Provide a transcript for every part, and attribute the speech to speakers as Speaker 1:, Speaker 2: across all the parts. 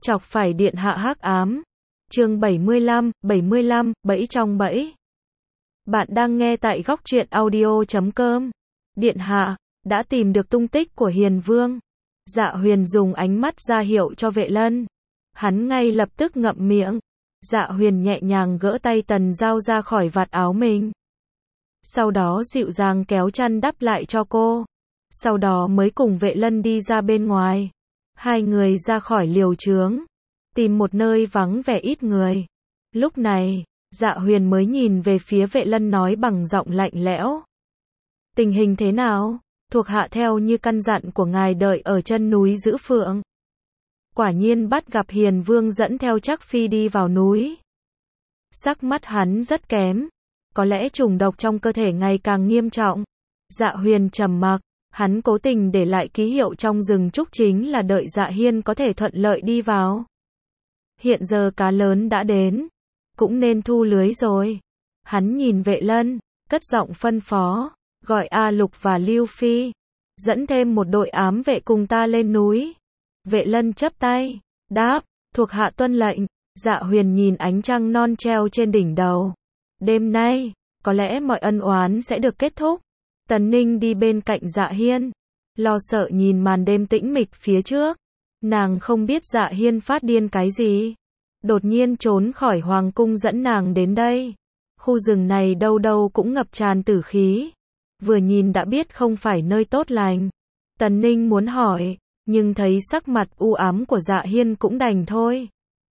Speaker 1: Chọc phải điện hạ hắc ám. Chương 75, bẫy trong bẫy. Bạn đang nghe tại góc truyện audio.com. Điện hạ, đã tìm được tung tích của Hiền Vương. Dạ Huyền dùng ánh mắt ra hiệu cho Vệ Lân. Hắn ngay lập tức ngậm miệng. Dạ Huyền nhẹ nhàng gỡ tay Tần Giao ra khỏi vạt áo mình. Sau đó dịu dàng kéo chăn đắp lại cho cô. Sau đó mới cùng Vệ Lân đi ra bên ngoài. Hai người ra khỏi liều trướng, tìm một nơi vắng vẻ ít người. Lúc này, Dạ Huyền mới nhìn về phía Vệ Lân nói bằng giọng lạnh lẽo. Tình hình thế nào? Thuộc hạ theo như căn dặn của ngài đợi ở chân núi Giữ Phượng. Quả nhiên bắt gặp Hiền Vương dẫn theo Trác Phi đi vào núi. Sắc mắt hắn rất kém, có lẽ trùng độc trong cơ thể ngày càng nghiêm trọng. Dạ Huyền trầm mặc. Hắn cố tình để lại ký hiệu trong rừng trúc chính là đợi Dạ Hiên có thể thuận lợi đi vào. Hiện giờ cá lớn đã đến, cũng nên thu lưới rồi. Hắn nhìn Vệ Lân, cất giọng phân phó, gọi A Lục và Lưu Phi, dẫn thêm một đội ám vệ cùng ta lên núi. Vệ Lân chắp tay, đáp, thuộc hạ tuân lệnh. Dạ Huyền nhìn ánh trăng non treo trên đỉnh đầu. Đêm nay, có lẽ mọi ân oán sẽ được kết thúc. Tần Ninh đi bên cạnh Dạ Hiên, lo sợ nhìn màn đêm tĩnh mịch phía trước. Nàng không biết Dạ Hiên phát điên cái gì, đột nhiên trốn khỏi hoàng cung dẫn nàng đến đây. Khu rừng này đâu đâu cũng ngập tràn tử khí, vừa nhìn đã biết không phải nơi tốt lành. Tần Ninh muốn hỏi, nhưng thấy sắc mặt u ám của Dạ Hiên cũng đành thôi.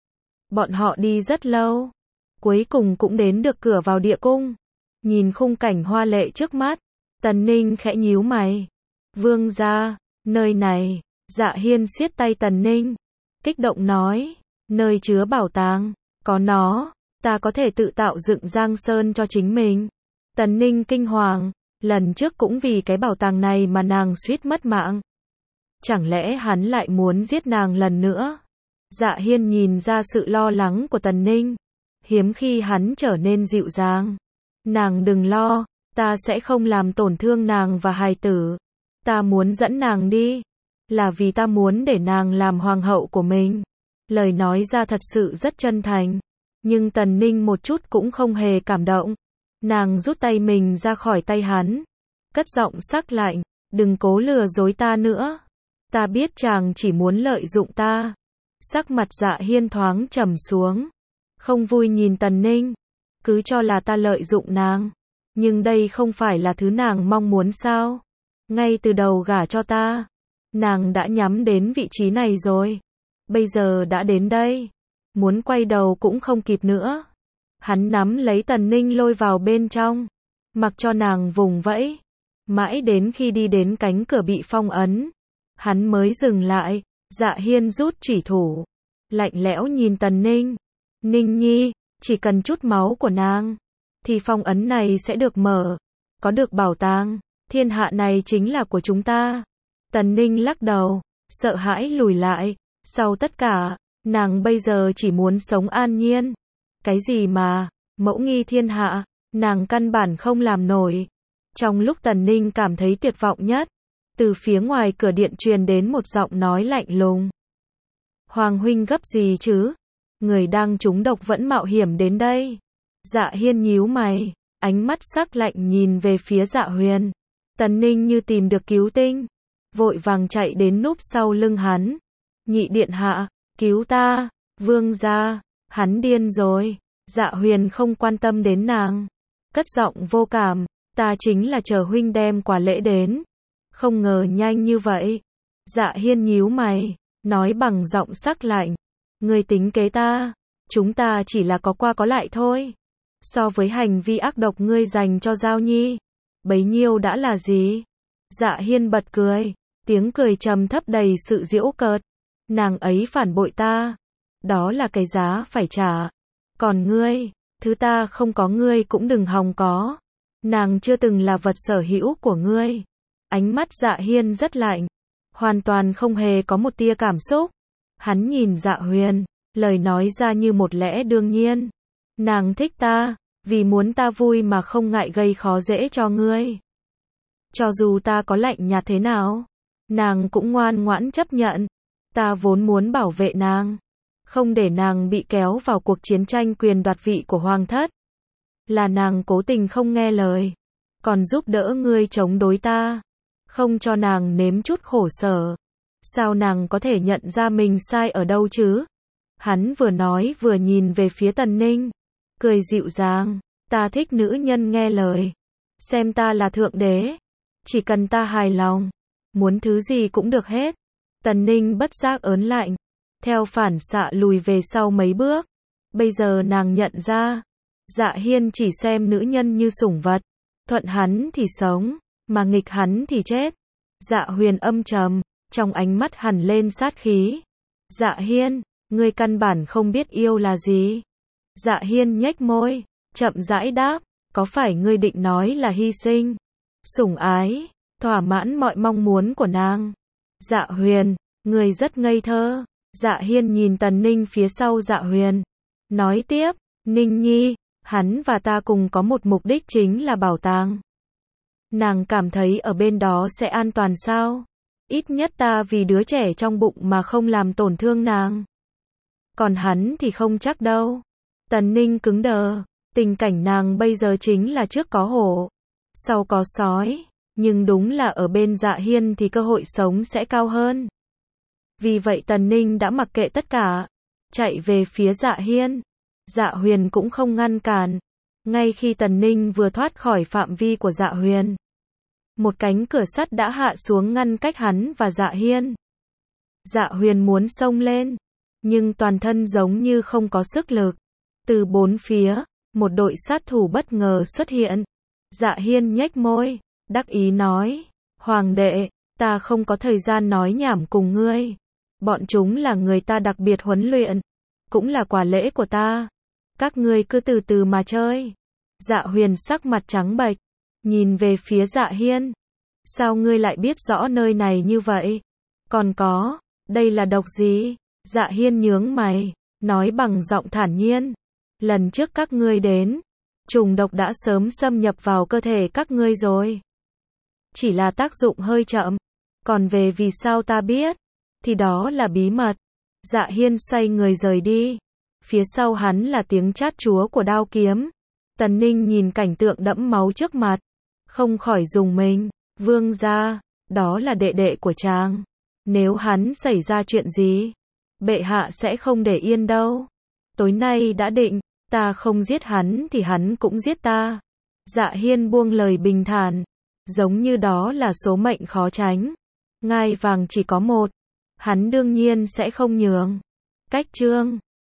Speaker 1: Bọn họ đi rất lâu, cuối cùng cũng đến được cửa vào địa cung. Nhìn khung cảnh hoa lệ trước mắt, Tần Ninh khẽ nhíu mày. Vương gia, nơi này. Dạ Hiên siết tay Tần Ninh, kích động nói, nơi chứa bảo tàng, có nó, ta có thể tự tạo dựng Giang Sơn cho chính mình. Tần Ninh kinh hoàng, lần trước cũng vì cái bảo tàng này mà nàng suýt mất mạng. Chẳng lẽ hắn lại muốn giết nàng lần nữa? Dạ Hiên nhìn ra sự lo lắng của Tần Ninh, hiếm khi hắn trở nên dịu dàng. Nàng đừng lo, ta sẽ không làm tổn thương nàng và hài tử. Ta muốn dẫn nàng đi, là vì ta muốn để nàng làm hoàng hậu của mình. Lời nói ra thật sự rất chân thành, nhưng Tần Ninh một chút cũng không hề cảm động. Nàng rút tay mình ra khỏi tay hắn, cất giọng sắc lạnh, đừng cố lừa dối ta nữa. Ta biết chàng chỉ muốn lợi dụng ta. Sắc mặt Dạ Hiên thoáng trầm xuống, không vui nhìn Tần Ninh, cứ cho là ta lợi dụng nàng. Nhưng đây không phải là thứ nàng mong muốn sao? Ngay từ đầu gả cho ta, nàng đã nhắm đến vị trí này rồi. Bây giờ đã đến đây, muốn quay đầu cũng không kịp nữa. Hắn nắm lấy Tần Ninh lôi vào bên trong, mặc cho nàng vùng vẫy. Mãi đến khi đi đến cánh cửa bị phong ấn, hắn mới dừng lại. Dạ Hiên rút chủy thủ, lạnh lẽo nhìn Tần Ninh. Ninh nhi, chỉ cần chút máu của nàng, thì phong ấn này sẽ được mở. Có được bảo tàng, thiên hạ này chính là của chúng ta. Tần Ninh lắc đầu, sợ hãi lùi lại. Sau tất cả, nàng bây giờ chỉ muốn sống an nhiên. Cái gì mà mẫu nghi thiên hạ, nàng căn bản không làm nổi. Trong lúc Tần Ninh cảm thấy tuyệt vọng nhất, từ phía ngoài cửa điện truyền đến một giọng nói lạnh lùng. Hoàng huynh gấp gì chứ? Người đang trúng độc vẫn mạo hiểm đến đây. Dạ Hiên nhíu mày, ánh mắt sắc lạnh nhìn về phía Dạ Huyền. Tần Ninh như tìm được cứu tinh, vội vàng chạy đến núp sau lưng hắn. Nhị điện hạ, cứu ta, vương gia, hắn điên rồi. Dạ Huyền không quan tâm đến nàng, cất giọng vô cảm, ta chính là chờ huynh đem quà lễ đến. Không ngờ nhanh như vậy. Dạ Hiên nhíu mày, nói bằng giọng sắc lạnh, ngươi tính kế ta, chúng ta chỉ là có qua có lại thôi. So với hành vi ác độc ngươi dành cho Giao Nhi, bấy nhiêu đã là gì? Dạ Hiên bật cười, tiếng cười trầm thấp đầy sự giễu cợt. Nàng ấy phản bội ta, đó là cái giá phải trả. Còn ngươi, thứ ta không có ngươi cũng đừng hòng có. Nàng chưa từng là vật sở hữu của ngươi. Ánh mắt Dạ Hiên rất lạnh, hoàn toàn không hề có một tia cảm xúc. Hắn nhìn Dạ Huyền, lời nói ra như một lẽ đương nhiên. Nàng thích ta, vì muốn ta vui mà không ngại gây khó dễ cho ngươi. Cho dù ta có lạnh nhạt thế nào, nàng cũng ngoan ngoãn chấp nhận. Ta vốn muốn bảo vệ nàng, không để nàng bị kéo vào cuộc chiến tranh quyền đoạt vị của hoàng thất. Là nàng cố tình không nghe lời, còn giúp đỡ ngươi chống đối ta, không cho nàng nếm chút khổ sở. Sao nàng có thể nhận ra mình sai ở đâu chứ? Hắn vừa nói vừa nhìn về phía Tần Ninh, cười dịu dàng, ta thích nữ nhân nghe lời, xem ta là thượng đế, chỉ cần ta hài lòng, muốn thứ gì cũng được hết. Tần Ninh bất giác ớn lạnh, theo phản xạ lùi về sau mấy bước. Bây giờ nàng nhận ra, Dạ Hiên chỉ xem nữ nhân như sủng vật, thuận hắn thì sống, mà nghịch hắn thì chết. Dạ Huyền âm trầm, trong ánh mắt hằn lên sát khí. Dạ Hiên, ngươi căn bản không biết yêu là gì. Dạ Hiên nhếch môi, chậm rãi đáp, có phải ngươi định nói là hy sinh, sủng ái, thỏa mãn mọi mong muốn của nàng? Dạ Huyền, ngươi rất ngây thơ. Dạ Hiên nhìn Tần Ninh phía sau Dạ Huyền, nói tiếp, Ninh Nhi, hắn và ta cùng có một mục đích chính là bảo tàng. Nàng cảm thấy ở bên đó sẽ an toàn sao? Ít nhất ta vì đứa trẻ trong bụng mà không làm tổn thương nàng. Còn hắn thì không chắc đâu. Tần Ninh cứng đờ, tình cảnh nàng bây giờ chính là trước có hổ, sau có sói, nhưng đúng là ở bên Dạ Hiên thì cơ hội sống sẽ cao hơn. Vì vậy Tần Ninh đã mặc kệ tất cả, chạy về phía Dạ Hiên. Dạ Huyền cũng không ngăn cản. Ngay khi Tần Ninh vừa thoát khỏi phạm vi của Dạ Huyền, một cánh cửa sắt đã hạ xuống ngăn cách hắn và Dạ Hiên. Dạ Huyền muốn xông lên, nhưng toàn thân giống như không có sức lực. Từ bốn phía, một đội sát thủ bất ngờ xuất hiện. Dạ Hiên nhếch môi, đắc ý nói, Hoàng đệ, ta không có thời gian nói nhảm cùng ngươi. Bọn chúng là người ta đặc biệt huấn luyện, cũng là quà lễ của ta. Các ngươi cứ từ từ mà chơi. Dạ Huyền sắc mặt trắng bệch, nhìn về phía Dạ Hiên. Sao ngươi lại biết rõ nơi này như vậy? Còn có, đây là độc gì? Dạ Hiên nhướng mày, nói bằng giọng thản nhiên. Lần trước các ngươi đến, trùng độc đã sớm xâm nhập vào cơ thể các ngươi rồi. Chỉ là tác dụng hơi chậm. Còn về vì sao ta biết, thì đó là bí mật. Dạ Hiên xoay người rời đi. Phía sau hắn là tiếng chát chúa của đao kiếm. Tần Ninh nhìn cảnh tượng đẫm máu trước mặt, không khỏi rùng mình. Vương gia, đó là đệ đệ của chàng. Nếu hắn xảy ra chuyện gì, bệ hạ sẽ không để yên đâu. Tối nay đã định, ta không giết hắn thì hắn cũng giết ta. Dạ Hiên buông lời bình thản, giống như đó là số mệnh khó tránh. Ngai vàng chỉ có một, hắn đương nhiên sẽ không nhường. Cách chương